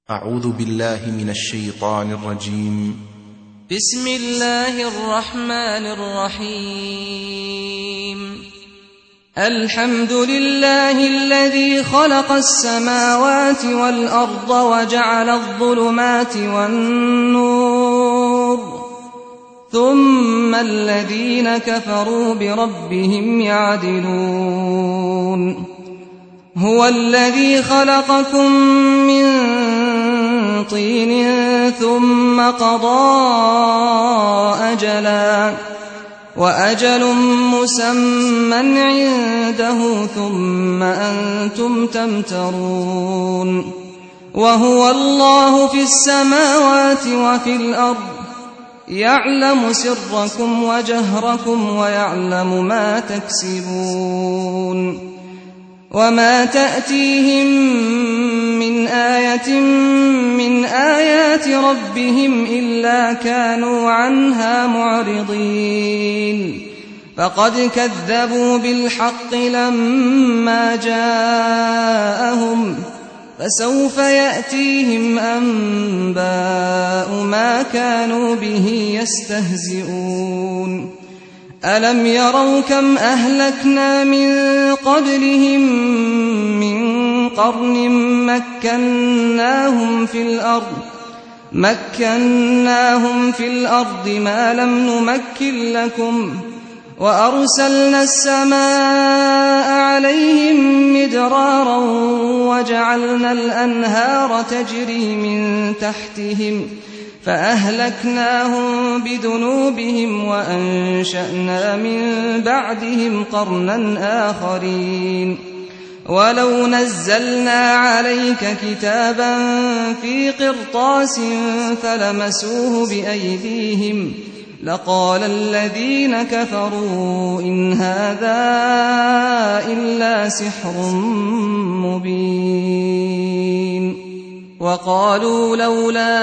أعوذ بالله من الشيطان الرجيم. بسم الله الرحمن الرحيم. الحمد لله الذي خلق السماوات والأرض وجعل الظلمات والنور، ثم الذين كفروا بربهم يعدلون. هو الذي خلقكم من طين ثم قضى أجلا، وأجل مسمى عنده ثم أنتم تمترون. وهو الله في السماوات وفي الأرض، يعلم سركم وجهركم ويعلم ما تكسبون. وما تأتيهم من آية من آيات ربهم إلا كانوا عنها معرضين. فقد كذبوا بالحق لما جاءهم، فسوف يأتيهم أنباء ما كانوا به يستهزئون. ألم يروا كم أهلكنا من قبلهم من قرن مكناهم في الأرض ما لم نمكن لكم، وأرسلنا السماء عليهم مدرارا وجعلنا الأنهار تجري من تحتهم فأهلكناهم بذنوبهم وأنشأنا من بعدهم قرنا آخرين. ولو نزلنا عليك كتابا في قرطاس فلمسوه بأيديهم لقال الذين كفروا إن هذا إلا سحر مبين. وقالوا لولا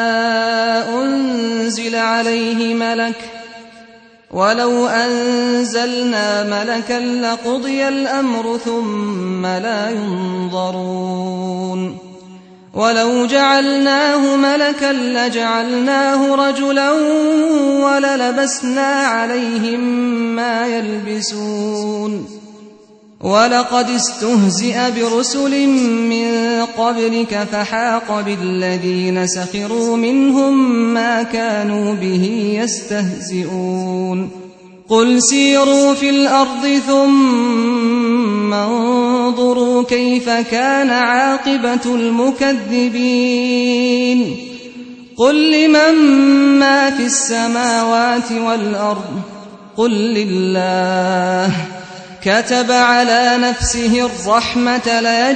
أنزل عليه ملك، ولو أنزلنا ملكا لقضي الأمر ثم لا ينظرون. ولو جعلناه ملكا لجعلناه رجلا وللبسنا عليهم ما يلبسون. ولقد استهزئ برسل من قبلك فحاق بالذين سخروا منهم ما كانوا به يستهزئون. قل سيروا في الأرض ثم انظروا كيف كان عاقبة المكذبين. قل لمن ما في السماوات والأرض قل لله. كتب على نفسه الرحمة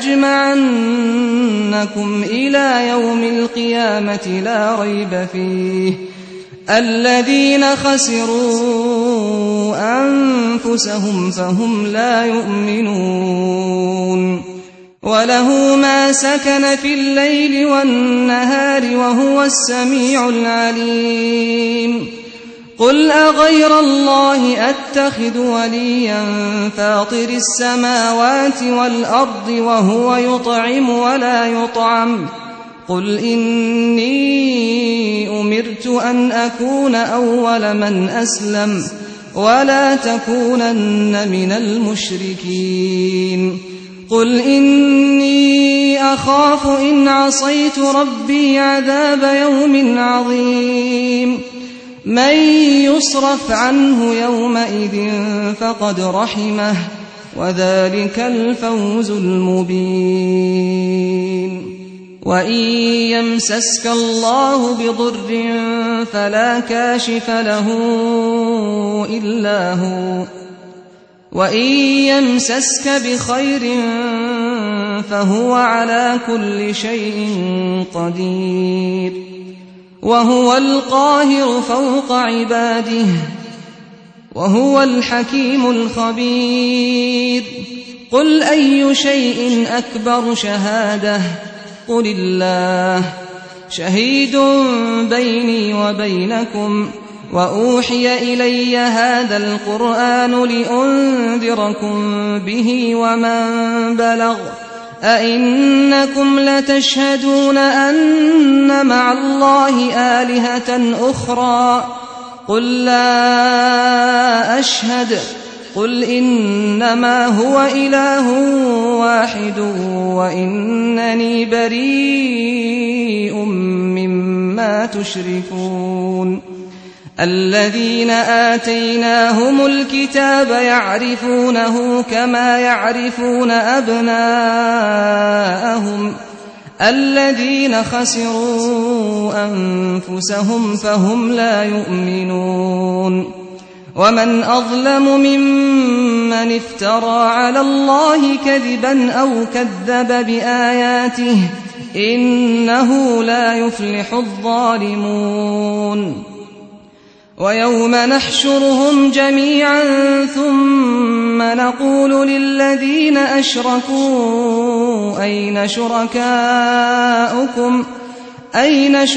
ليجمعنكم إلى يوم القيامة لا ريب فيه. الذين خسروا أنفسهم فهم لا يؤمنون. وله ما سكن في الليل والنهار وهو السميع العليم. قل أغير الله أتخذ وليا فاطر السماوات والأرض وهو يطعم ولا يطعم. قل إني أمرت أن أكون أول من أسلم ولا تكونن من المشركين. قل إني أخاف إن عصيت ربي عذاب يوم عظيم. من يصرف عنه يومئذ فقد رحمه وذلك الفوز المبين. وإن يمسسك الله بضر فلا كاشف له إلا هو، وإن يمسسك بخير فهو على كل شيء قدير. وهو القاهر فوق عباده وهو الحكيم الخبير. قل أي شيء أكبر شهادة؟ قل الله. شهيد بيني وبينكم. وأوحي إلي هذا القرآن لأنذركم به ومن بلغ أئنكم لتشهدون أن مع الله آلهة أخرى قل لا أشهد قل إنما هو إله واحد وإنني بريء مما تشركون الذين آتيناهم الكتاب يعرفونه كما يعرفون أبناءهم الذين خسروا أنفسهم فهم لا يؤمنون ومن أظلم ممن افترى على الله كذبا أو كذب بآياته إنه لا يفلح الظالمون ويوم نحشرهم جميعا ثم نقول للذين أشركوا أين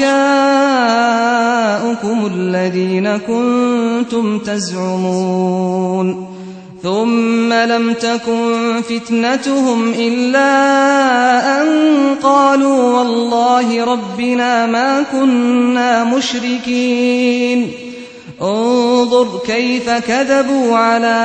شركاؤكم الذين كنتم تزعمون ثم لم تكن فتنتهم إلا أن قالوا والله ربنا ما كنا مشركين انظر كيف كذبوا على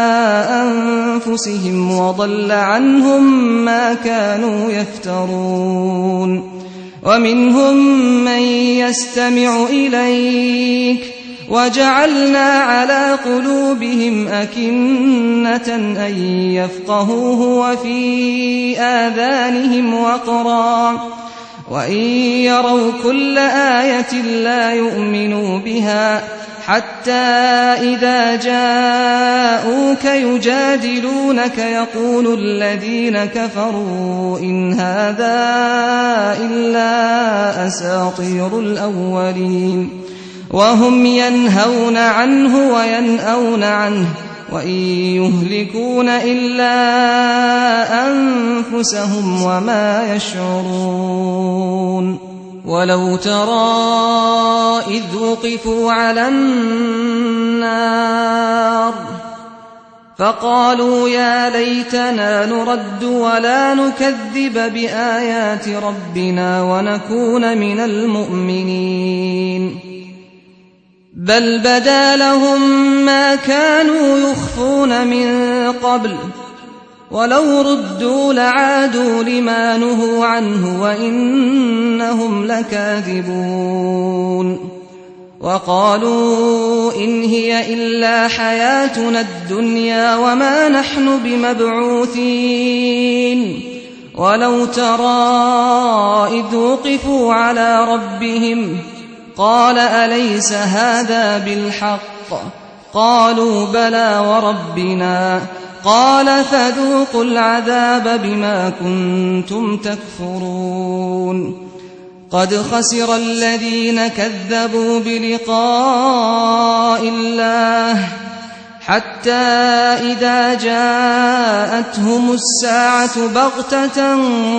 أنفسهم وضل عنهم ما كانوا يفترون ومنهم من يستمع إليك وجعلنا على قلوبهم أكنة أن يفقهوه وفي آذانهم وقرا وإن يروا كل آية لا يؤمنوا بها حتى إذا جاءوك يجادلونك يقول الذين كفروا إن هذا إلا أساطير الأولين وهم ينهون عنه وينأون عنه وإن يهلكون إلا أنفسهم وما يشعرون ولو ترى إذ وقفوا على النار فقالوا يا ليتنا نرد ولا نكذب بآيات ربنا ونكون من المؤمنين بل بدا لهم ما كانوا يخفون من قبل ولو ردوا لعادوا لما نهوا عنه وإنهم لكاذبون وقالوا إن هي إلا حياتنا الدنيا وما نحن بمبعوثين ولو ترى إذ وقفوا على ربهم قال أليس هذا بالحق قالوا بلى وربنا قال فذوقوا العذاب بما كنتم تكفرون قد خسر الذين كذبوا بلقاء الله حتى إذا جاءتهم الساعة بغتة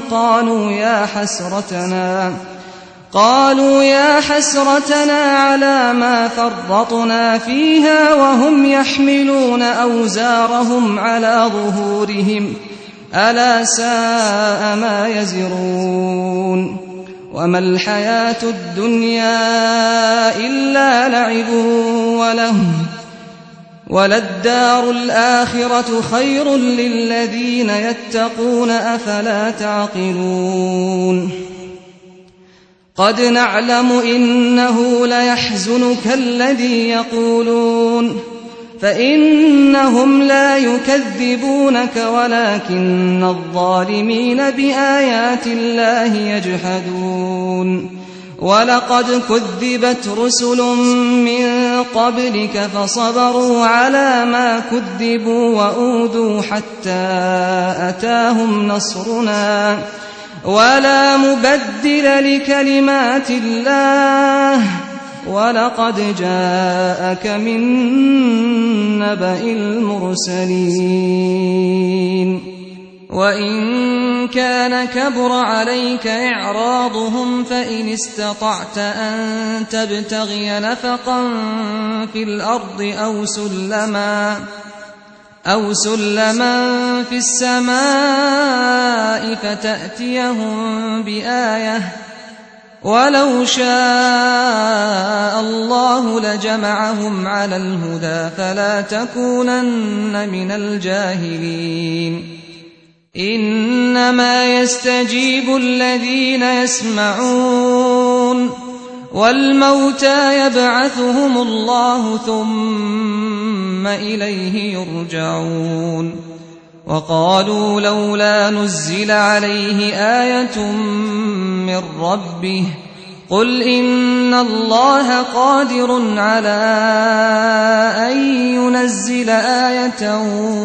قالوا يا حسرتنا على ما فرطنا فيها وهم يحملون أوزارهم على ظهورهم ألا ساء ما يزرون وما الحياة الدنيا إلا لعب ولهو وللدار الآخرة خير للذين يتقون أفلا تعقلون قد نعلم إنه ليحزنك الذي يقولون فإنهم لا يكذبونك ولكن الظالمين بآيات الله يجحدون ولقد كذبت رسل من قبلك فصبروا على ما كذبوا وأوذوا حتى أتاهم نصرنا ولا مبدل لكلمات الله ولقد جاءك من نبأ المرسلين وإن كان كبر عليك إعراضهم فإن استطعت أن تبتغي نفقا في الأرض أو سلما في السماء فتأتيهم بآية ولو شاء الله لجمعهم على الهدى فلا تكونن من الجاهلين إنما يستجيب الذين يسمعون والموتى يبعثهم الله ثم إليه يرجعون وقالوا لولا نزل عليه آية من ربه قل إن الله قادر على أن ينزل آية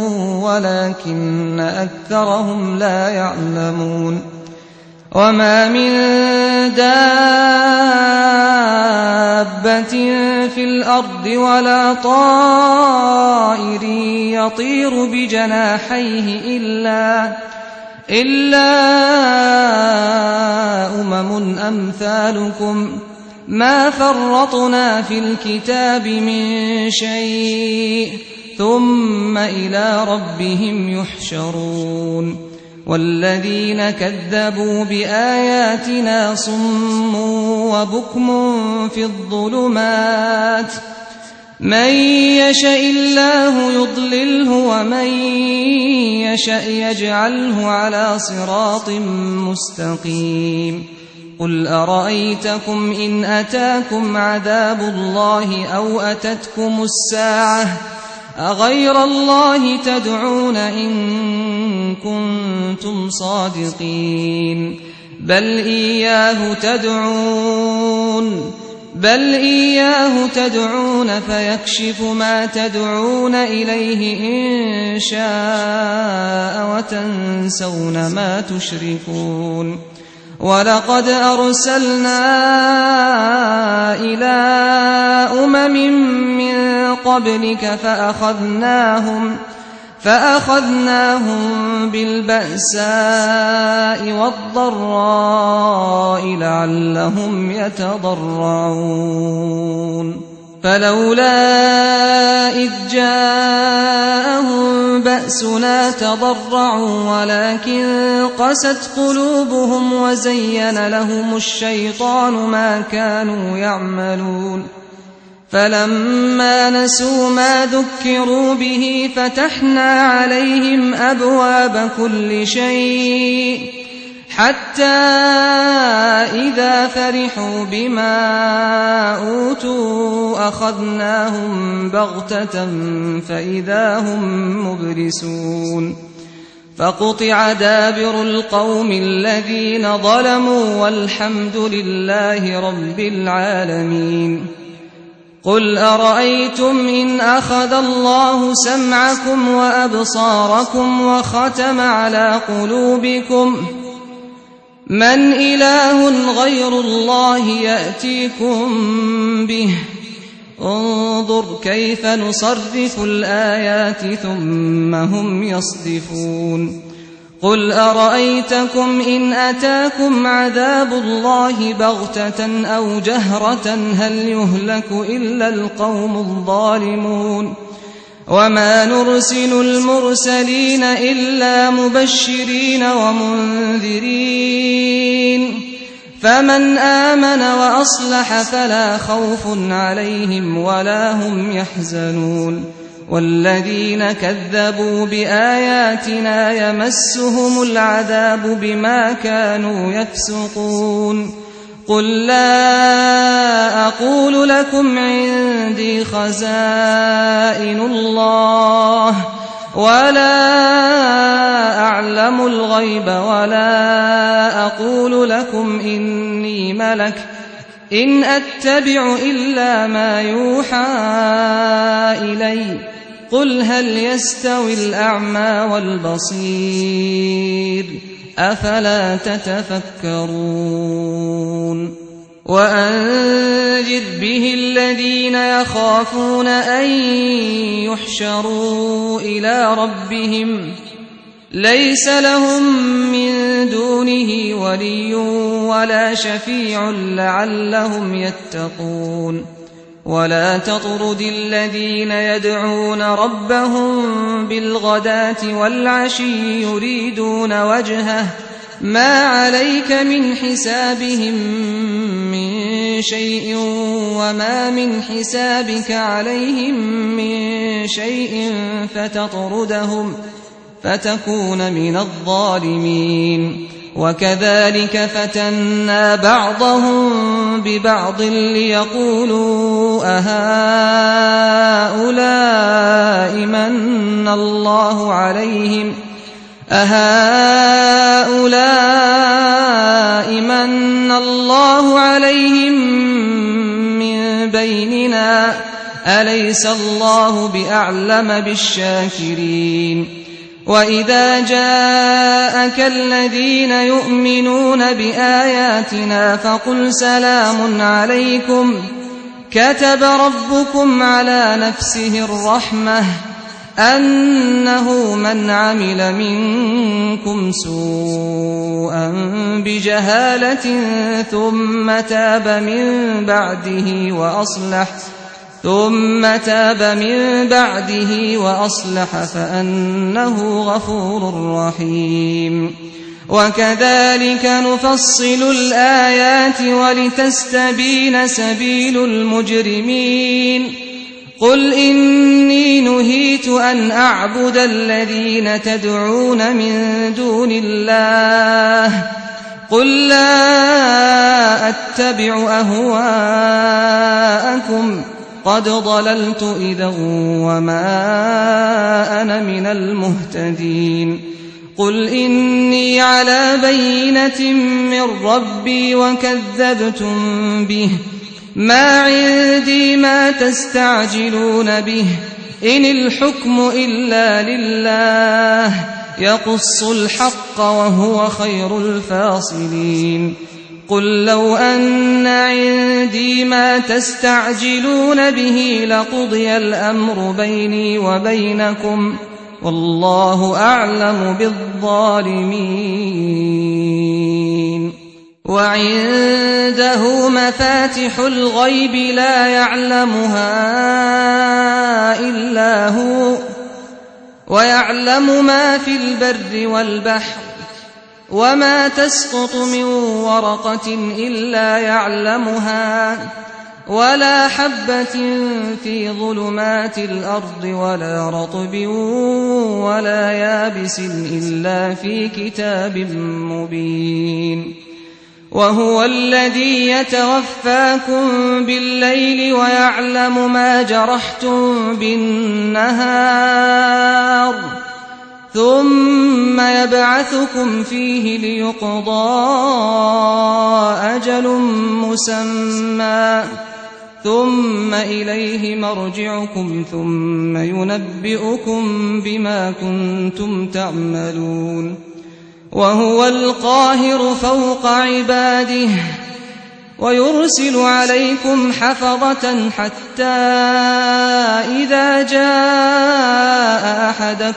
ولكن أكثرهم لا يعلمون وما من دابة في الأرض ولا طائر يطير بجناحيه إلا أمم أمثالكم ما فرطنا في الكتاب من شيء ثم إلى ربهم يحشرون والذين كذبوا بآياتنا صم وبكم في الظلمات من يشاء الله يضلله ومن يشاء يجعله على صراط مستقيم قل أرأيتكم إن أتاكم عذاب الله أو أتتكم الساعة أغير الله تدعون إن كنتم صادقين بل إياه تدعون فيكشف ما تدعون إليه إن شاء وتنسون ما تشركون ولقد أرسلنا إلى أمم من قبلك فأخذناهم بالبأساء والضراء لعلهم يتضرعون فلولا إذ جاءهم بأسنا تضرعوا ولكن قست قلوبهم وزين لهم الشيطان ما كانوا يعملون فلما نسوا ما ذكروا به فتحنا عليهم أبواب كل شيء حتى إذا فرحوا بما أوتوا أخذناهم بغتة فإذا هم مبلسون فقطع دابر القوم الذين ظلموا والحمد لله رب العالمين قل أرأيتم إن أخذ الله سمعكم وأبصاركم وختم على قلوبكم من إله غير الله يأتيكم به انظر كيف نصرف الآيات ثم هم يصدفون قل أرأيتكم إن أتاكم عذاب الله بغتة أو جهرة هل يهلك إلا القوم الظالمون وما نرسل المرسلين إلا مبشرين ومنذرين فمن آمن وأصلح فلا خوف عليهم ولا هم يحزنون والذين كذبوا بآياتنا يمسهم العذاب بما كانوا يفسقون قل لا أقول لكم عندي خزائن الله ولا أعلم الغيب ولا أقول لكم إني ملك إن أتبع إلا ما يوحى إلي قل هل يستوي الأعمى والبصير أفلا تتفكرون وأنذر به الذين يخافون أن يحشروا إلى ربهم ليس لهم من دونه ولي ولا شفيع لعلهم يتقون ولا تطرد الذين يدعون ربهم بالغداة والعشي يريدون وجهه ما عليك من حسابهم من شيء وما من حسابك عليهم من شيء فتطردهم فتكون من الظالمين. وكذلك فتنا بعضهم ببعض ليقولوا أهؤلاء من الله عليهم من بيننا أليس الله بأعلم بالشاكرين. وإذا جاءك الذين يؤمنون بآياتنا فقل سلام عليكم كتب ربكم على نفسه الرحمة أنه من عمل منكم سوءا بجهالة ثم تاب من بعده وأصلح فأنه غفور رحيم. وكذلك نفصل الآيات ولتستبين سبيل المجرمين. قل إني نهيت أن أعبد الذين تدعون من دون الله قل لا أتبع أهواءكم قد ضللت إذا وما أنا من المهتدين. قل إني على بينة من ربي وكذبتم به ما عندي ما تستعجلون به إن الحكم إلا لله يقص الحق وهو خير الفاصلين. قل لو أن عندي ما تستعجلون به لقضي الأمر بيني وبينكم والله أعلم بالظالمين. وعنده مفاتح الغيب لا يعلمها إلا هو ويعلم ما في البر والبحر وما تسقط من ورقة إلا يعلمها ولا حبة في ظلمات الأرض ولا رطب ولا يابس إلا في كتاب مبين. وهو الذي يتوفاكم بالليل ويعلم ما جرحتم بالنهار ثم يبعثكم فيه ليقضى أجل مسمى ثم إليه مرجعكم ثم ينبئكم بما كنتم تعملون. وهو القاهر فوق عباده ويرسل عليكم حفظة حتى إذا جاء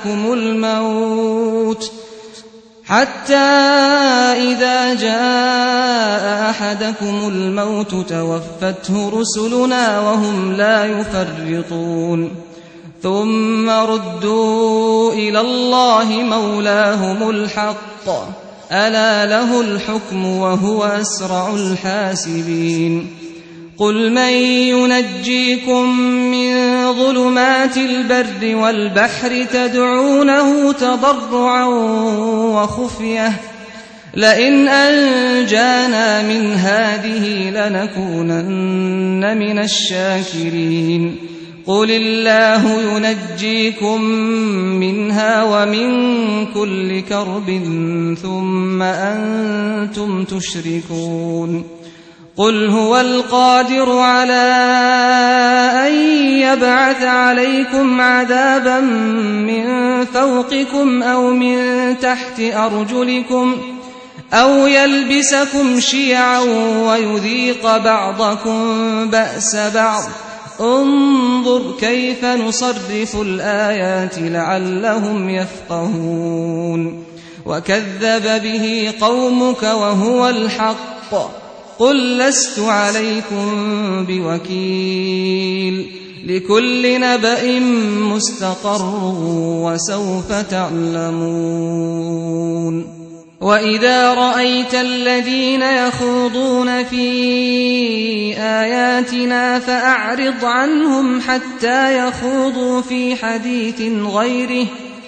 أحدكم الموت توفته رسلنا وهم لا يفرطون ثم ردوا إلى الله مولاهم الحق ألا له الحكم وهو أسرع الحاسبين. قل من ينجيكم من ظلمات البر والبحر تدعونه تضرعا وخفية لئن أنجانا من هذه لنكونن من الشاكرين. قل الله ينجيكم منها ومن كل كرب ثم أنتم تشركون. قل هو القادر على أن يبعث عليكم عذابا من فوقكم أو من تحت أرجلكم أو يلبسكم شيعا ويذيق بعضكم بأس بعض انظر كيف نصرف الآيات لعلهم يفقهون. وكذب به قومك وهو الحق قل لست عليكم بوكيل لكل نبأ مستقر وسوف تعلمون وإذا رأيت الذين يخوضون في آياتنا فأعرض عنهم حتى يخوضوا في حديث غيره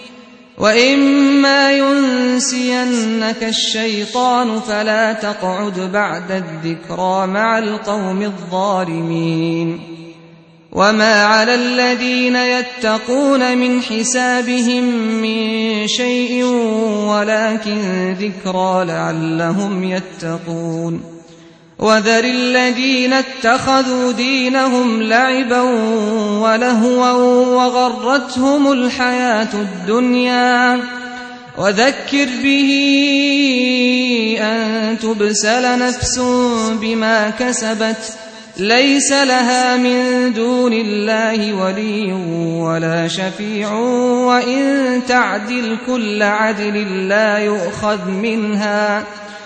وإما ينسينك الشيطان فلا تقعد بعد الذكرى مع القوم الظالمين وما على الذين يتقون من حسابهم من شيء ولكن ذكرى لعلهم يتقون وذر الذين اتخذوا دينهم لعبا ولهوا وغرتهم الحياة الدنيا وذكر به أن تبسل نفس بما كسبت ليس لها من دون الله ولي ولا شفيع وإن تعدل كل عدل لا يؤخذ منها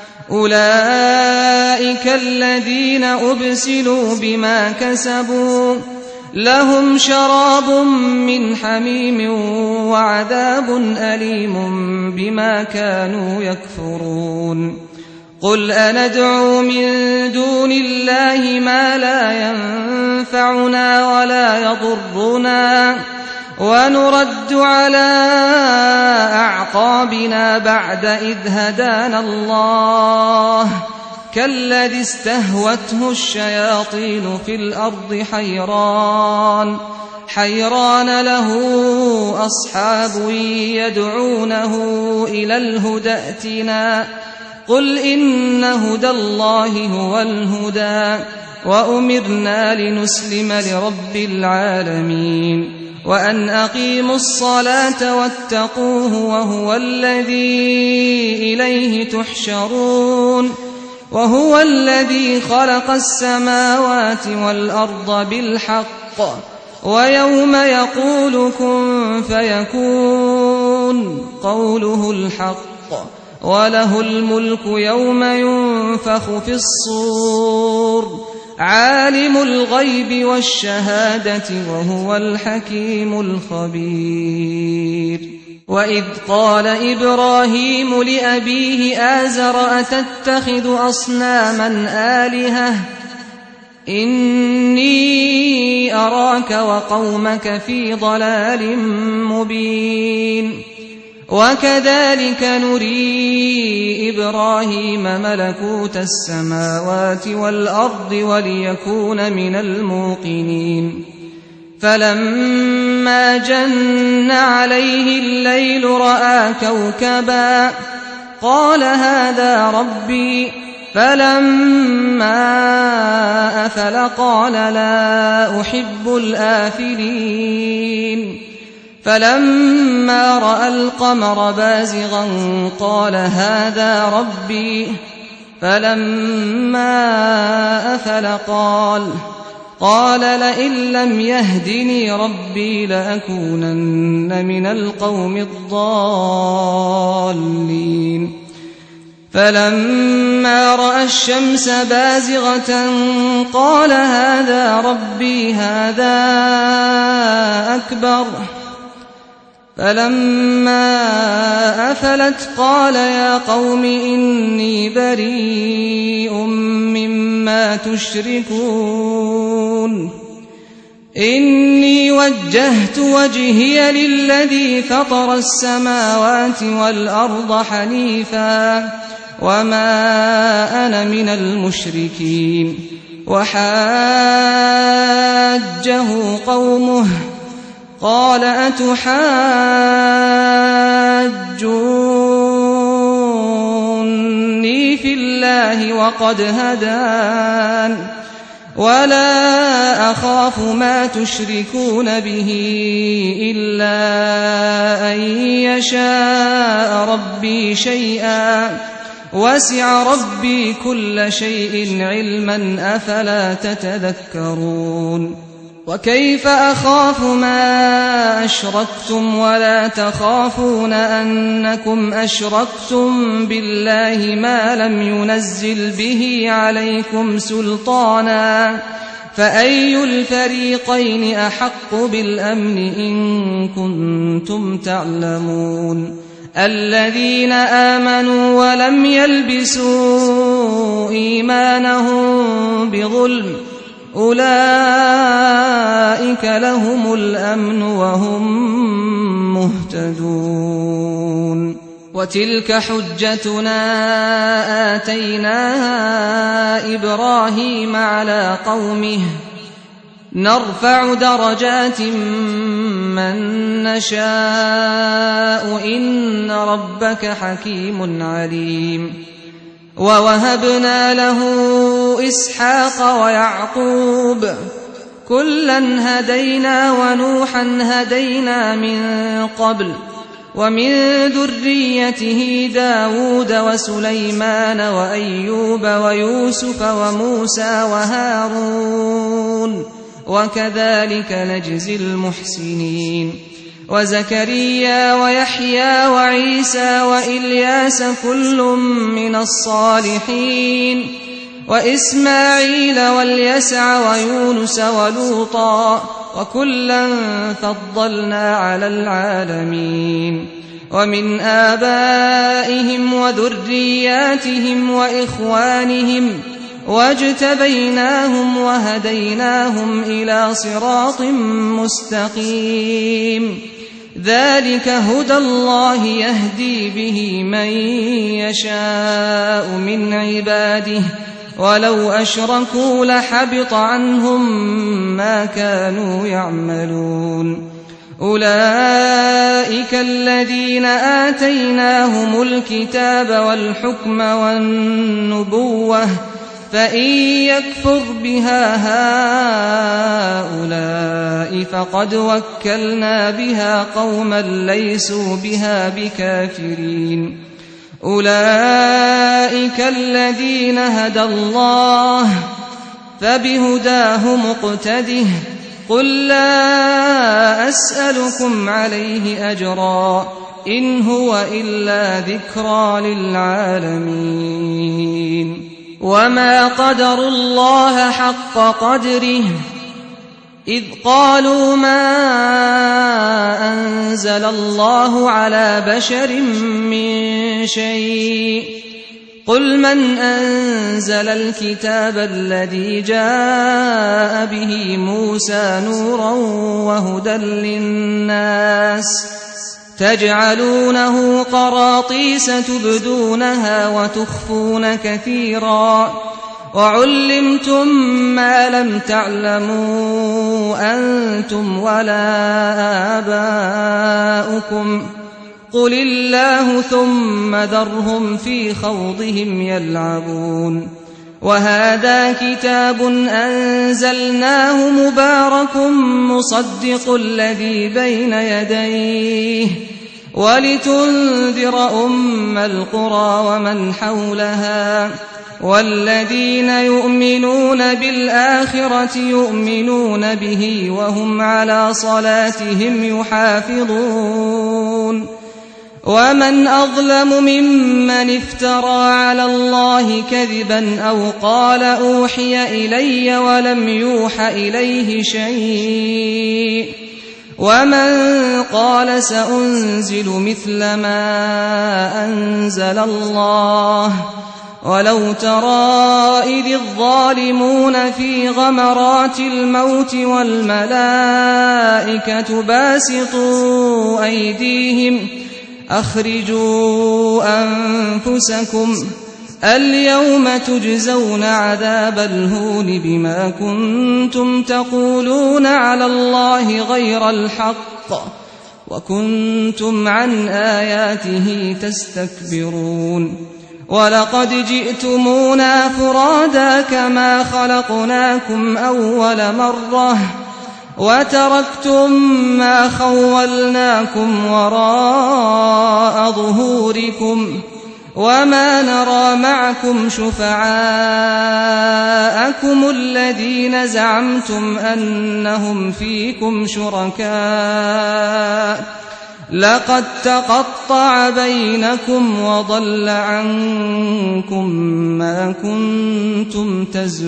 أولئك الذين أبسلوا بما كسبوا لهم شراب من حميم وعذاب أليم بما كانوا يكفرون قل أندعو من دون الله ما لا ينفعنا ولا يضرنا ونرد على أعقابنا بعد إذ هدانا الله كالذي استهوته الشياطين في الأرض حيران له أصحاب يدعونه إلى الهدى ائتنا قل إن هدى الله هو الهدى وأمرنا لنسلم لرب العالمين وأن أقيموا الصلاة واتقوه وهو الذي إليه تحشرون وهو الذي خلق السماوات والأرض بالحق ويوم يقول كن فيكون قوله الحق وله الملك يوم ينفخ في الصور عالم الغيب والشهادة وهو الحكيم الخبير وإذ قال إبراهيم لأبيه آزر أتتخذ أصناما آلهة إني أراك وقومك في ضلال مبين وكذلك نري إبراهيم ملكوت السماوات والأرض وليكون من الموقنين فلما جن عليه الليل رأى كوكبا قال هذا ربي فلما أفل قال لا أحب الآفلين فلما رأى القمر بازغا قال هذا ربي فلما أفل قال لئن لم يهدني ربي لأكونن من القوم الضالين فلما رأى الشمس بازغة قال هذا ربي هذا أكبر فلما أفلت قال يا قوم إني بريء مما تشركون إني وجهت وجهي للذي فطر السماوات والأرض حنيفا وما أنا من المشركين وحاجه قومه قال أتحاجوني في الله وقد هدان ولا أخاف ما تشركون به إلا أن يشاء ربي شيئا وسع ربي كل شيء علما أفلا تتذكرون وكيف أخاف ما أشركتم ولا تخافون أنكم أشركتم بالله ما لم ينزل به عليكم سلطانا فأي الفريقين أحق بالأمن إن كنتم تعلمون الذين آمنوا ولم يلبسوا إيمانهم بظلم أولئك لهم الأمن وهم مهتدون وتلك حجتنا آتيناها إبراهيم على قومه نرفع درجات من نشاء إن ربك حكيم عليم ووهبنا له إسحاق ويعقوب كلا هدينا ونوحا هدينا من قبل ومن ذريته داود وسليمان وأيوب ويوسف وموسى وهارون وكذلك نجزي المحسنين وزكريا ويحيى وعيسى وإلياس كل من الصالحين وإسماعيل واليسع ويونس ولوطا وكلا فضلنا على العالمين ومن آبائهم وذرياتهم وإخوانهم واجتبيناهم وهديناهم إلى صراط مستقيم ذلك هدى الله يهدي به من يشاء من عباده ولو أشركوا لحبط عنهم ما كانوا يعملون أولئك الذين آتيناهم الكتاب والحكم والنبوة فإن يكفر بها هؤلاء فقد وكلنا بها قوما ليسوا بها بكافرين أولئك الذين هدى الله فبهداه مقتده قل لا أسألكم عليه أجرا إن هو إلا ذكرى للعالمين وما قدروا الله حق قدره إذ قالوا ما أنزل الله على بشر من شيء قل من أنزل الكتاب الذي جاء به موسى نورا وهدى للناس تجعلونه قراطيس تبدونها وتخفون كثيرا وعلمتم ما لم تعلموا أنتم ولا آباؤكم قل الله ثم ذرهم في خوضهم يلعبون وهذا كتاب أنزلناه مبارك مصدق الذي بين يديه ولتنذر أم القرى ومن حولها والذين يؤمنون بالآخرة يؤمنون به وهم على صلاتهم يحافظون ومن أظلم ممن افترى على الله كذبا أو قال أوحي إلي ولم يوح إليه شيء ومن قال سأنزل مثل ما أنزل الله ولو ترى إذ الظالمون في غمرات الموت والملائكة باسطوا أيديهم أخرجوا أنفسكم اليوم تجزون عذاب الهون بما كنتم تقولون على الله غير الحق وكنتم عن آياته تستكبرون ولقد جئتمونا فرادا كما خلقناكم أول مرة وتركتم ما خولناكم وراء ظهوركم وما نرى معكم شفعاءكم الذين زعمتم أنهم فيكم شركاء لقد تقطع بينكم وضل عنكم ما كنتم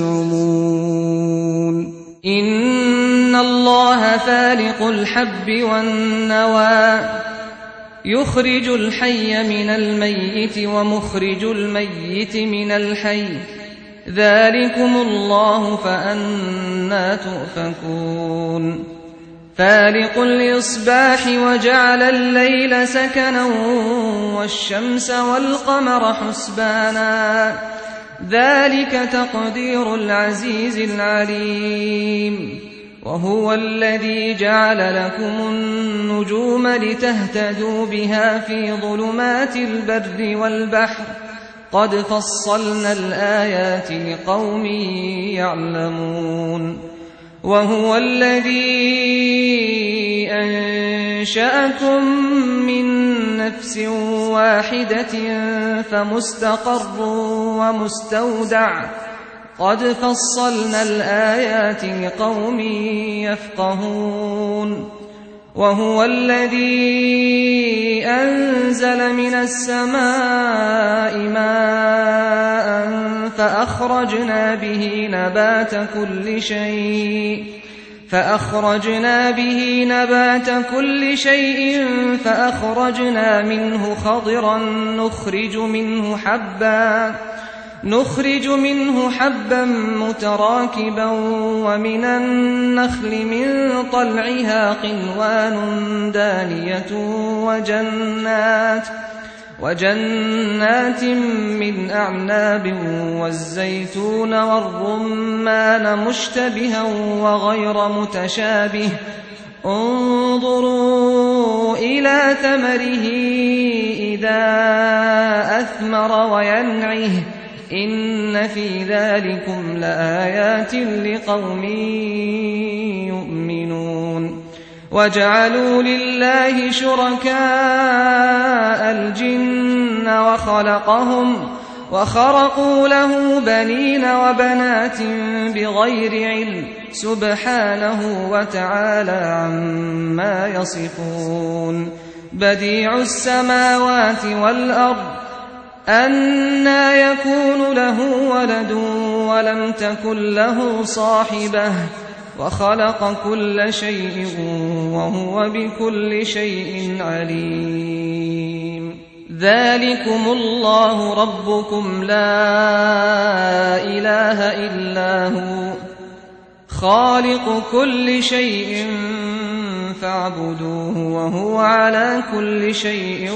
تزعمون إن الله فالق الحب والنوى يخرج الحي من الميت ومخرج الميت من الحي ذلكم الله فأنى تؤفكون فالق الإصباح وجعل الليل سكنا والشمس والقمر حسبانا ذلك تقدير العزيز العليم وهو الذي جعل لكم النجوم لتهتدوا بها في ظلمات البر والبحر قد فصلنا الآيات لقوم يعلمون وهو الذي أنشأكم من نفس واحدة فمستقر ومستودع قد فصلنا الآيات لقوم يفقهون وهو الذي أنزل من السماء ماء فأخرجنا به نبات كل شيء فأخرجنا منه خضرا نخرج منه حبا متراكبا ومن النخل من طلعها قنوان دانية وجنات من أعناب والزيتون والرمان مشتبها وغير متشابه انظروا إلى ثمره إذا أثمر وينعه إن في ذلكم لآيات لقوم يؤمنون وجعلوا لله شركاء الجن وخرقوا له بنين وبنات بغير علم سبحانه وتعالى عما يصفون بديع السماوات والأرض أنى يكون له ولد ولم تكن له صاحبة وخلق كل شيء وهو بكل شيء عليم ذلكم الله ربكم لا إله إلا هو خالق كل شيء فاعبدوه وهو على كل شيء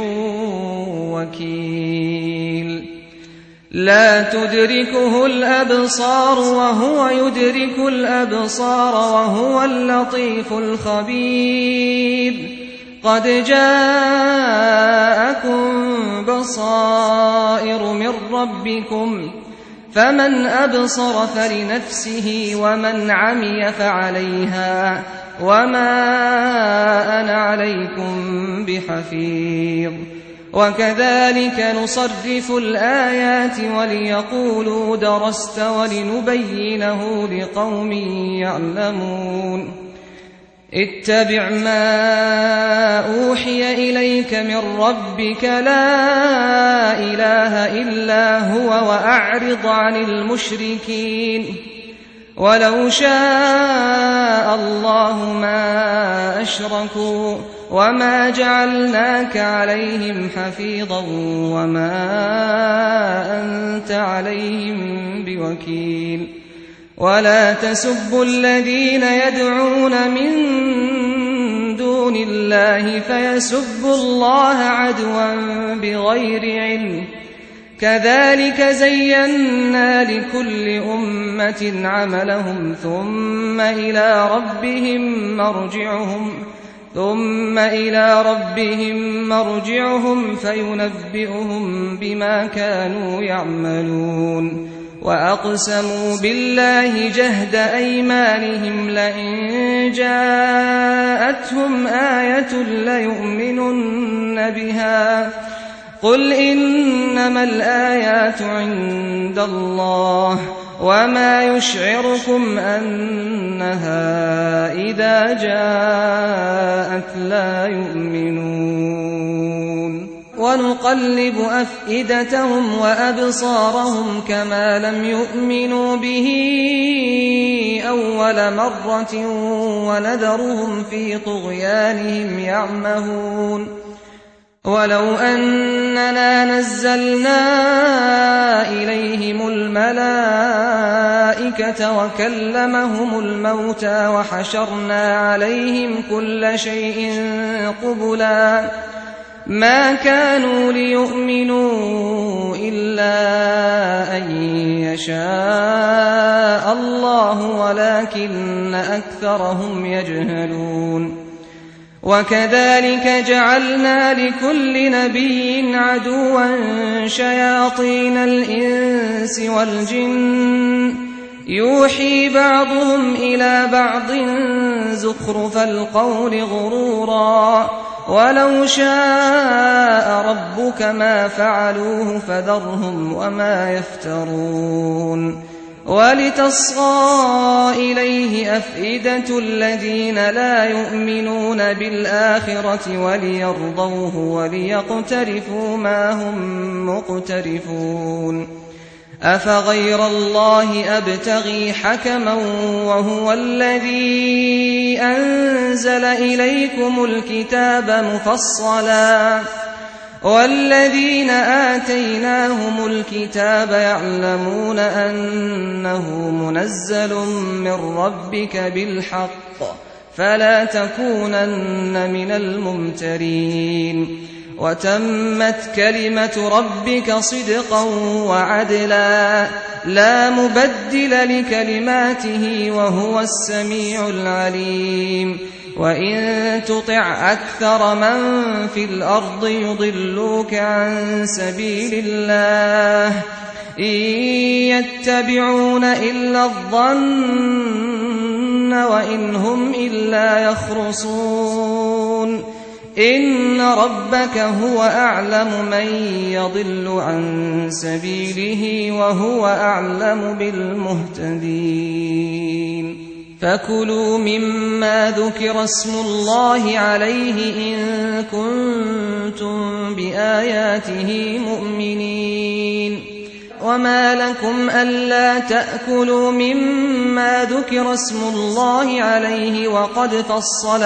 وكيل لا تدركه الأبصار وهو يدرك الأبصار وهو اللطيف الخبير قد جاءكم بصائر من ربكم فمن أبصر فلنفسه ومن عمي فعليها وما أنا عليكم بحفيظ وكذلك نصرف الآيات وليقولوا درست ولنبينه لقوم يعلمون اتبع ما أوحي إليك من ربك لا إله إلا هو وأعرض عن المشركين ولو شاء الله ما أشركوا وما جعلناك عليهم حفيظا وما أنت عليهم بوكيل ولا تسبوا الذين يدعون من دون الله فيسبوا الله عدوا بغير علم كذلك زينا لكل أمة عملهم ثم إلى ربهم مرجعهم فينبئهم بما كانوا يعملون وأقسموا بالله جهد أيمانهم لئن جاءتهم آية ليؤمنن بها قل إنما الآيات عند الله وما يشعركم أنها إذا جاءت لا يؤمنون ونقلب أفئدتهم وأبصارهم كما لم يؤمنوا به أول مرة ونذرهم في طغيانهم يعمهون ولو أننا نزلنا إليهم الملائكة وكلمهم الموتى وحشرنا عليهم كل شيء قبلا ما كانوا ليؤمنوا إلا أن يشاء الله ولكن أكثرهم يجهلون وكذلك جعلنا لكل نبي عدوا شياطين الإنس والجن يوحي بعضهم إلى بعض زخرف القول غرورا ولو شاء ربك ما فعلوه فذرهم وما يفترون ولتصغى إليه أفئدة الذين لا يؤمنون بالآخرة وليرضوه وليقترفوا ما هم مقترفون أفغير الله أبتغي حكما وهو الذي أنزل إليكم الكتاب مفصلا والذين آتيناهم الكتاب يعلمون أنه منزل من ربك بالحق فلا تكونن من الممترين وتمت كلمة ربك صدقا وعدلا لا مبدل لكلماته وهو السميع العليم وإن تطع أكثر من في الأرض يضلوك عن سبيل الله إن يتبعون إلا الظن وإن هم إلا يخرصون إن ربك هو أعلم من يضل عن سبيله وهو أعلم بالمهتدين فكلوا مما ذكر اسم الله عليه إن كنتم بآياته مؤمنين وما لكم ألا تأكلوا مما ذكر اسم الله عليه وقد فصل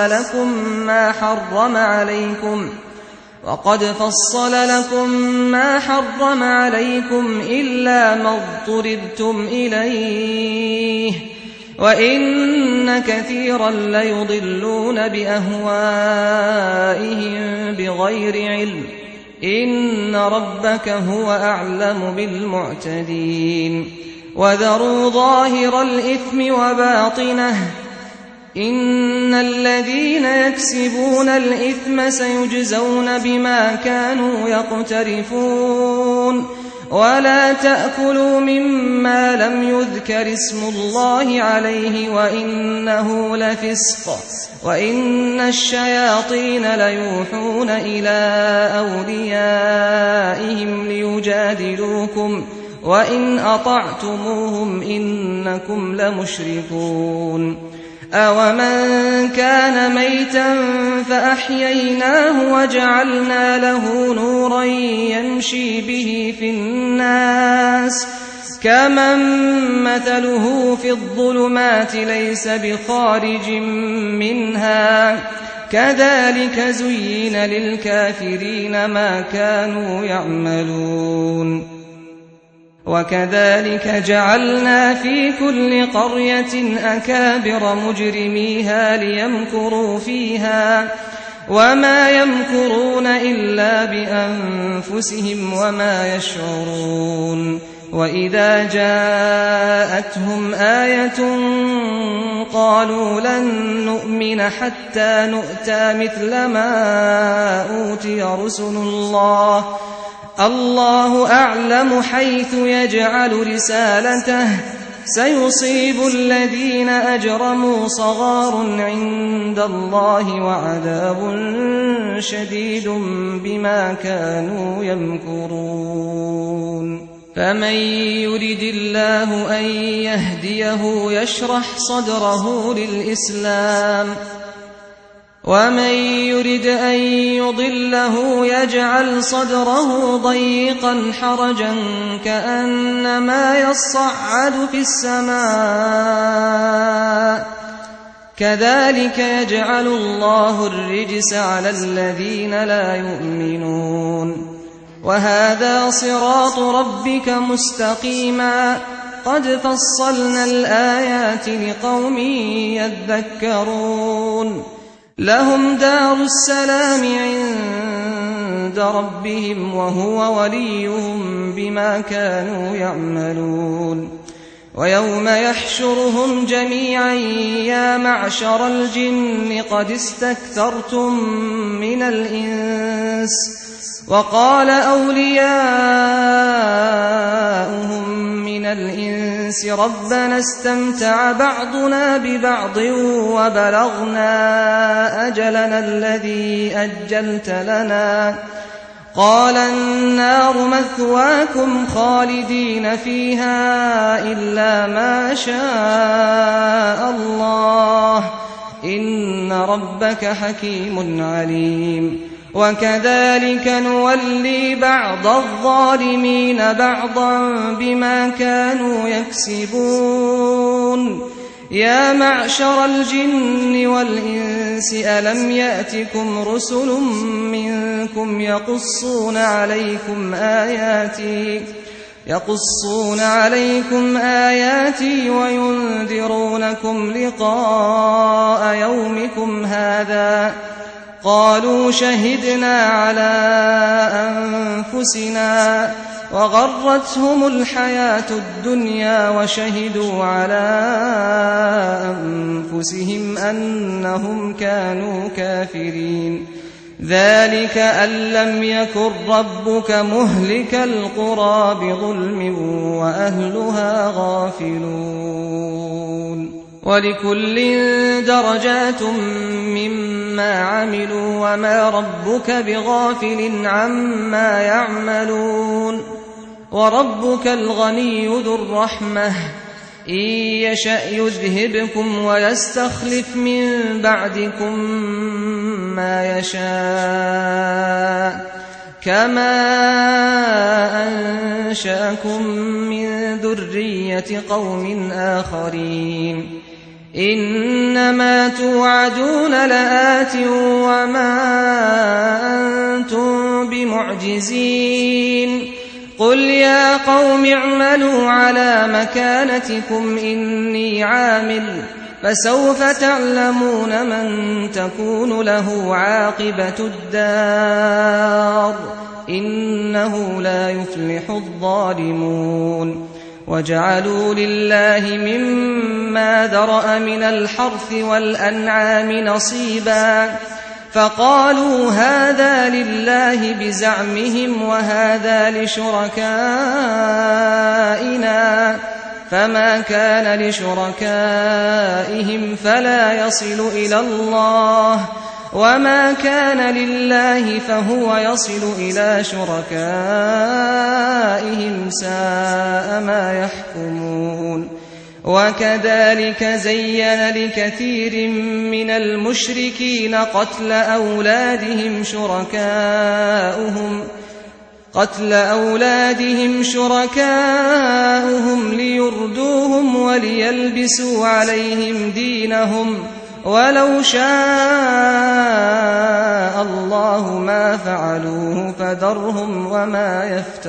لكم ما حرم عليكم إلا ما اضطررتم إليه وإن كثيرا ليضلون بأهوائهم بغير علم إن ربك هو أعلم بالمعتدين وذروا ظاهر الإثم وباطنه إن الذين يكسبون الإثم سيجزون بما كانوا يقترفون ولا تأكلوا مما لم يذكر اسم الله عليه وإنه لفسق وإن الشياطين ليوحون إلى أوليائهم ليجادلوكم وإن أطعتموهم إنكم لمشركون أومن كان ميتا فأحييناه وجعلنا له نورا يمشي به في الناس كمن مثله في الظلمات ليس بخارج منها كذلك زين للكافرين ما كانوا يعملون وكذلك جعلنا في كل قرية أكابر مجرميها ليمكروا فيها وما يمكرون إلا بأنفسهم وما يشعرون وإذا جاءتهم آية قالوا لن نؤمن حتى نؤتى مثل ما أوتي رسل الله أعلم حيث يجعل رسالته سيصيب الذين أجرموا صغار عند الله وعذاب شديد بما كانوا يمكرون فمن يرد الله أن يهديه يشرح صدره للإسلام ومن يرد أن يضله يجعل صدره ضيقا حرجا كأنما يصعد في السماء كذلك يجعل الله الرجس على الذين لا يؤمنون وهذا صراط ربك مستقيما قد فصلنا الآيات لقوم يذكرون لهم دار السلام عند ربهم وهو وليهم بما كانوا يعملون ويوم يحشرهم جميعا يا معشر الجن قد استكثرتم من الإنس وقال أولياؤهم من الإنس ربنا استمتع بعضنا ببعض وبلغنا أجلنا الذي أجلت لنا قال النار مثواكم خالدين فيها إلا ما شاء الله إن ربك حكيم عليم وكذلك نولي بعض الظالمين بعضا بما كانوا يكسبون يا معشر الجن والإنس ألم يأتكم رسل منكم يقصون عليكم آياتي وينذرونكم لقاء يومكم هذا قالوا شهدنا على أنفسنا وغرتهم الحياة الدنيا وشهدوا على أنفسهم أنهم كانوا كافرين ذلك أن لم يكن ربك مهلك القرى بظلم وأهلها غافلون ولكل درجات مما عملوا وما ربك بغافل عما يعملون وربك الغني ذو الرحمة إن يشأ يذهبكم ويستخلف من بعدكم ما يشاء كما أنشأكم من ذرية قوم آخرين إنما توعدون لآت وما أنتم بمعجزين قل يا قوم اعملوا على مكانتكم إني عامل فسوف تعلمون من تكون له عاقبة الدار إنه لا يفلح الظالمون وجعلوا لله مما ذرأ من الحرث والأنعام نصيبا فقالوا هذا لله بزعمهم وهذا لشركائنا فما كان لشركائهم فلا يصل إلى الله وما كان لله فهو يصل إلى شركائهم ساء ما يحكمون وكذلك زين لكثير من المشركين قتل أولادهم شركاؤهم ليردوهم وليلبسوا عليهم دينهم ولو شاء الله ما فعلوه فذرهم وما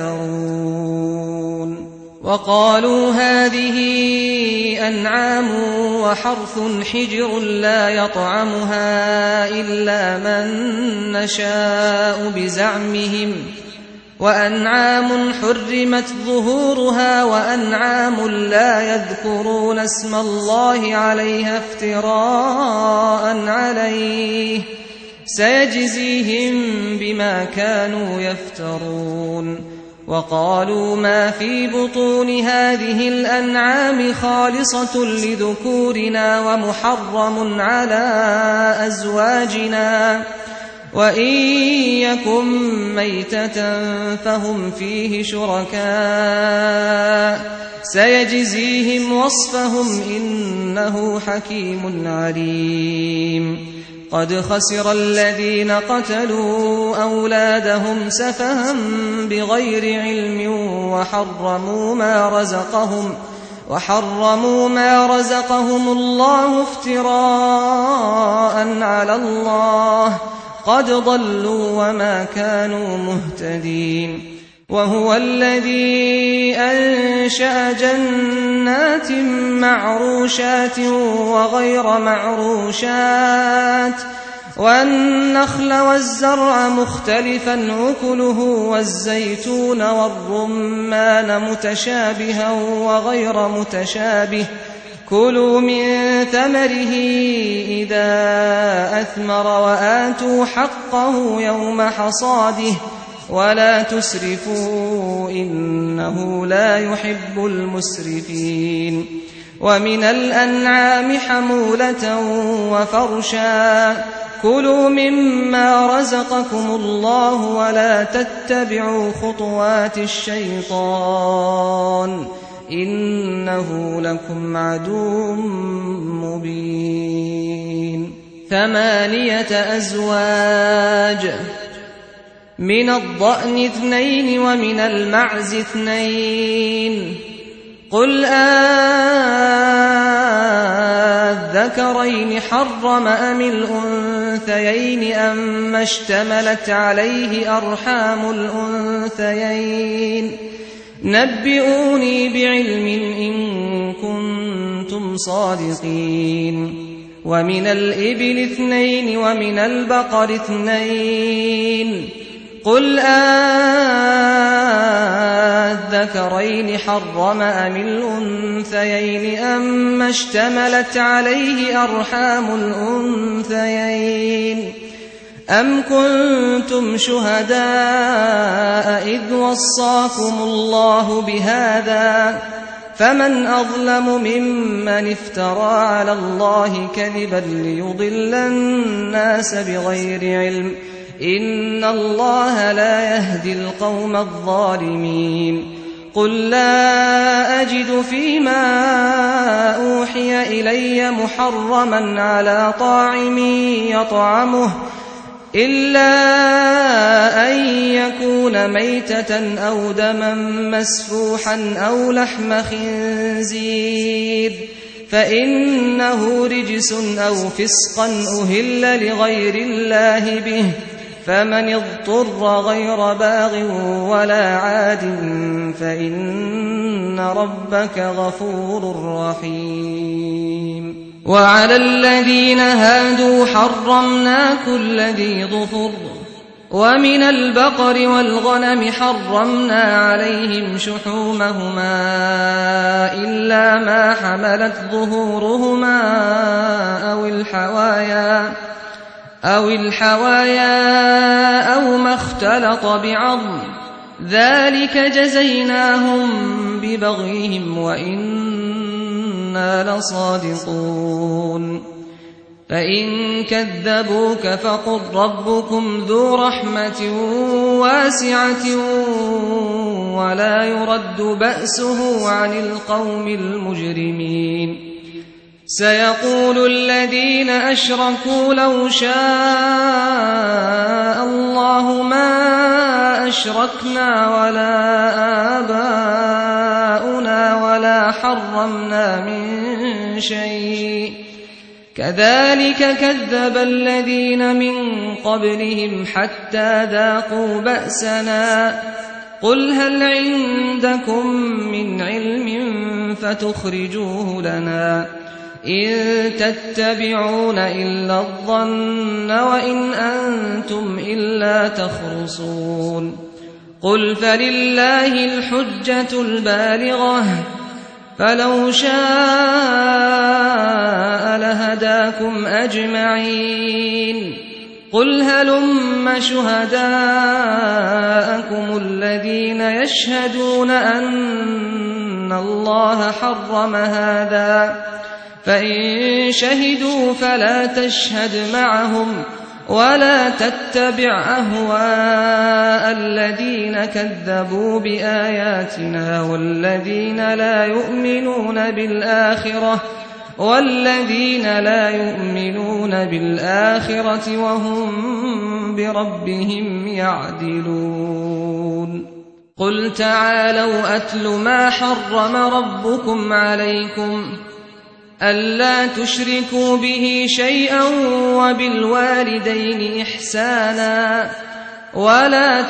يفترون وقالوا هذه أنعام وحرث حجر لا يطعمها إلا من نشاء بزعمهم وأنعام حرمت ظهورها وأنعام لا يذكرون اسم الله عليها افتراء عليه سيجزيهم بما كانوا يفترون وقالوا ما في بطون هذه الأنعام خالصة لذكورنا ومحرم على أزواجنا وإن يكن ميتة فهم فيه شركاء سيجزيهم وصفهم إنه حكيم عليم قد خسر الذين قتلوا أولادهم سفها بغير علم وحرموا ما رزقهم الله افتراء على الله قد ضلوا وما كانوا مهتدين وهو الذي أنشأ جنات معروشات وغير معروشات والنخل والزرع مختلفا أكله والزيتون والرمان متشابها وغير متشابه كلوا من ثمره إذا أثمر وآتوا حقه يوم حصاده ولا تسرفوا إنه لا يحب المسرفين ومن الأنعام حمولة وفرشا كلوا مما رزقكم الله ولا تتبعوا خطوات الشيطان إنه لكم عدو مبين 8 أزواج من الضأن 2 ومن المعز 2 قل أذكرين حرم أم الأنثيين أما اشتملت عليه أرحام الأنثيين نبئوني بعلم إن كنتم صادقين ومن الإبل 2 ومن البقر 2 قل أذكرين حرم أم الأنثيين أما اشتملت عليه أرحام الأنثيين أم كنتم شهداء إذ وصاكم الله بهذا فمن أظلم ممن افترى على الله كذبا ليضل الناس بغير علم إن الله لا يهدي القوم الظالمين قل لا أجد فيما أوحي إلي محرما على طاعم يطعمه إلا أن يكون ميتة أو دما مسفوحا أو لحم خنزير فإنه رجس أو فسقا أهل لغير الله به فمن اضطر غير باغ ولا عاد فإن ربك غفور رحيم وعلى الذين هادوا حرمنا كل ذي ظفر ومن البقر والغنم حرمنا عليهم شحومهما إلا ما حملت ظهورهما أو الحوايا أو ما اختلط بعظم ذلك جزيناهم ببغيهم وإنا لصادقون فإن كذبوك فقل ربكم ذو رحمة واسعة ولا يرد بأسه عن القوم المجرمين سيقول الذين أشركوا لو شاء الله ما أشركنا ولا آباؤنا ولا حرمنا من شيء كذلك كذب الذين من قبلهم حتى ذاقوا بأسنا قل هل عندكم من علم فتخرجوه لنا إن تتبعون إلا الظن وإن أنتم إلا تخرصون قل فلله الحجة البالغة فلو شاء لهداكم أجمعين قل هلم شهداءكم الذين يشهدون أن الله حرم هذا، فإن شهدوا فلا تشهد معهم ولا تتبع أهواء الذين كذبوا بآياتنا والذين لا يؤمنون بالآخرة وهم بربهم يعدلون. قل تعالوا أتل ما حرم ربكم عليكم ألا تشركوا به شيئا وبالوالدين إحسانا ولا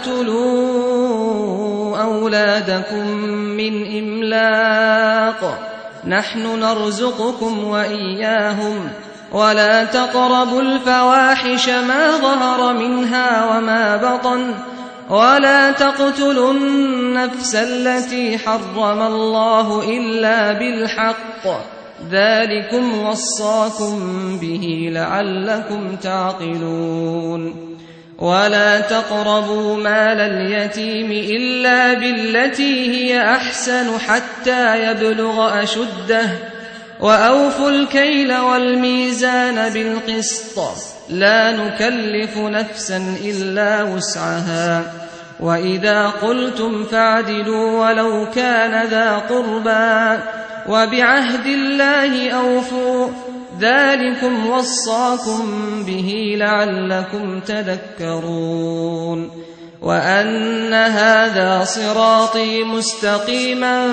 تقتلوا أولادكم من إملاق نحن نرزقكم وإياهم ولا تقربوا الفواحش ما ظهر منها وما بطن ولا تقتلوا النفس التي حرم الله إلا بالحق ذلكم وصاكم به لعلكم تعقلون. ولا تقربوا مال اليتيم إلا بالتي هي أحسن حتى يبلغ أشده وأوفوا الكيل والميزان بالقسط لا نكلف نفسا إلا وسعها وإذا قلتم فاعدلوا ولو كان ذا قربى وبعهد الله أوفوا ذلكم وصاكم به لعلكم تذكرون. وأن هذا صراطي مستقيما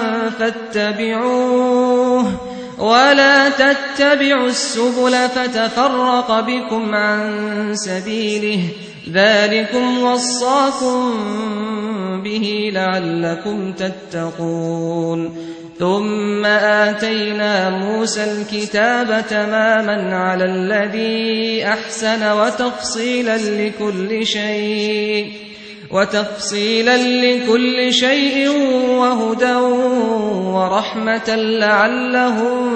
فاتبعوه ولا تتبعوا السبل فتفرق بكم عن سبيله ذلكم وصاكم به لعلكم تتقون. ثم آتينا موسى الكتاب تماما على الذي أحسن وتفصيلا لكل شيء وهدى ورحمة لعلهم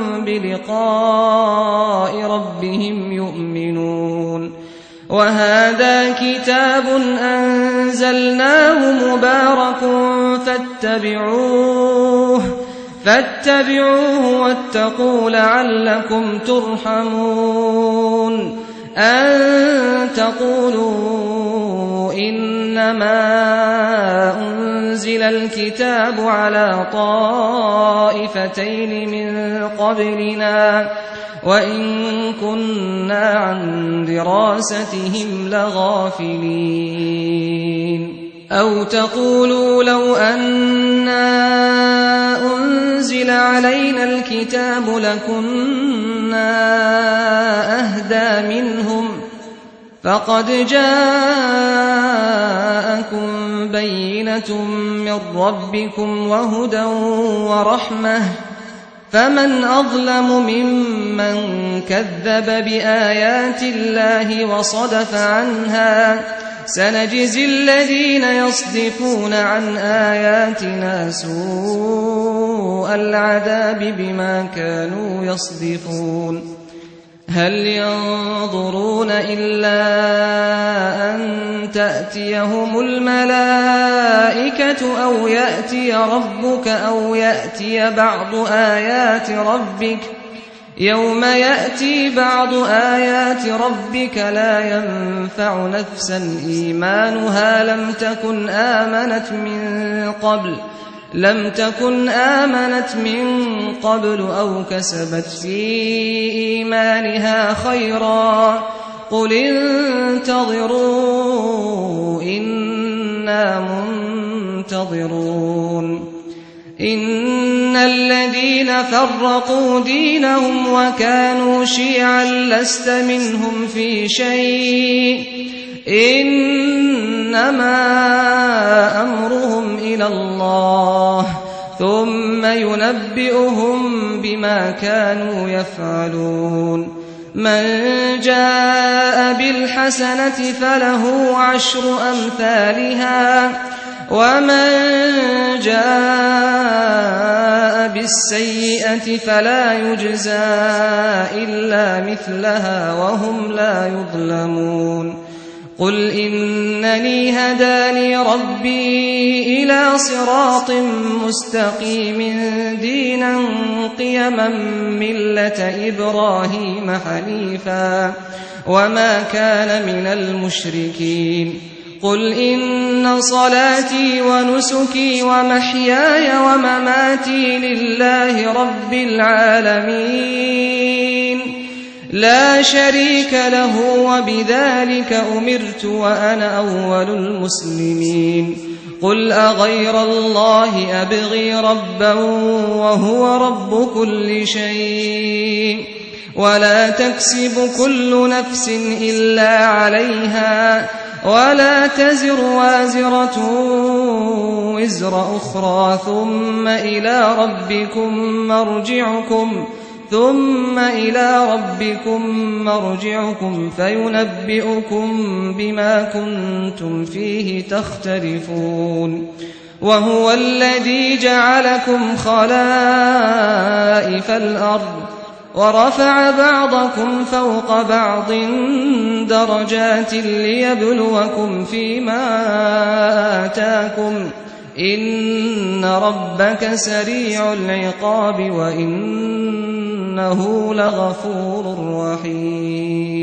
بلقاء ربهم يؤمنون. وهذا كتاب أنزلناه مبارك فاتبعوه واتقوا لعلكم ترحمون. أن تقولوا إنما أنزل الكتاب على طائفتين من قبلنا وإن كنا عن دراستهم لغافلين. أو تقولوا لو أنا أنزل علينا الكتاب لكنا أهدى منهم فقد جاءكم بينة من ربكم وهدى ورحمة فمن أظلم ممن كذب بآيات الله وصدف عنها سنجزي الذين يصدفون عن آياتنا سوء العذاب بما كانوا يصدفون. هل ينظرون إلا أن تأتيهم الملائكة أو يأتي ربك أو يأتي بعض آيات ربك يوم يأتي بعض آيات ربك لا ينفع نفسا إيمانها لم تكن آمنت من قبل أو كسبت في إيمانها خيرا قل انتظروا إنا منتظرون. إن الذين فرقوا دينهم وكانوا شيعا لست منهم في شيء إنما أمرهم إلى الله ثم ينبئهم بما كانوا يفعلون. من جاء بالحسنة فله 10 أمثالها ومن جاء بالسيئة فلا يجزى إلا مثلها وهم لا يظلمون قل إنني هداني ربي إلى صراط مستقيم دينا قيما ملة إبراهيم حنيفا وما كان من المشركين قل إن صلاتي ونسكي ومحياي ومماتي لله رب العالمين لا شريك له وبذلك أمرت وأنا أول المسلمين قل أغير الله أبغي ربا وهو رب كل شيء ولا تكسب كل نفس إلا عليها ولا تزر وازرة وزر أخرى ثم إلى ربكم مرجعكم فينبئكم بما كنتم فيه تختلفون وهو الذي جعلكم خلائف الأرض ورفع بعضكم فوق بعض درجات ليبلوكم فيما آتاكم إن ربك سريع العقاب وإنه لغفور رحيم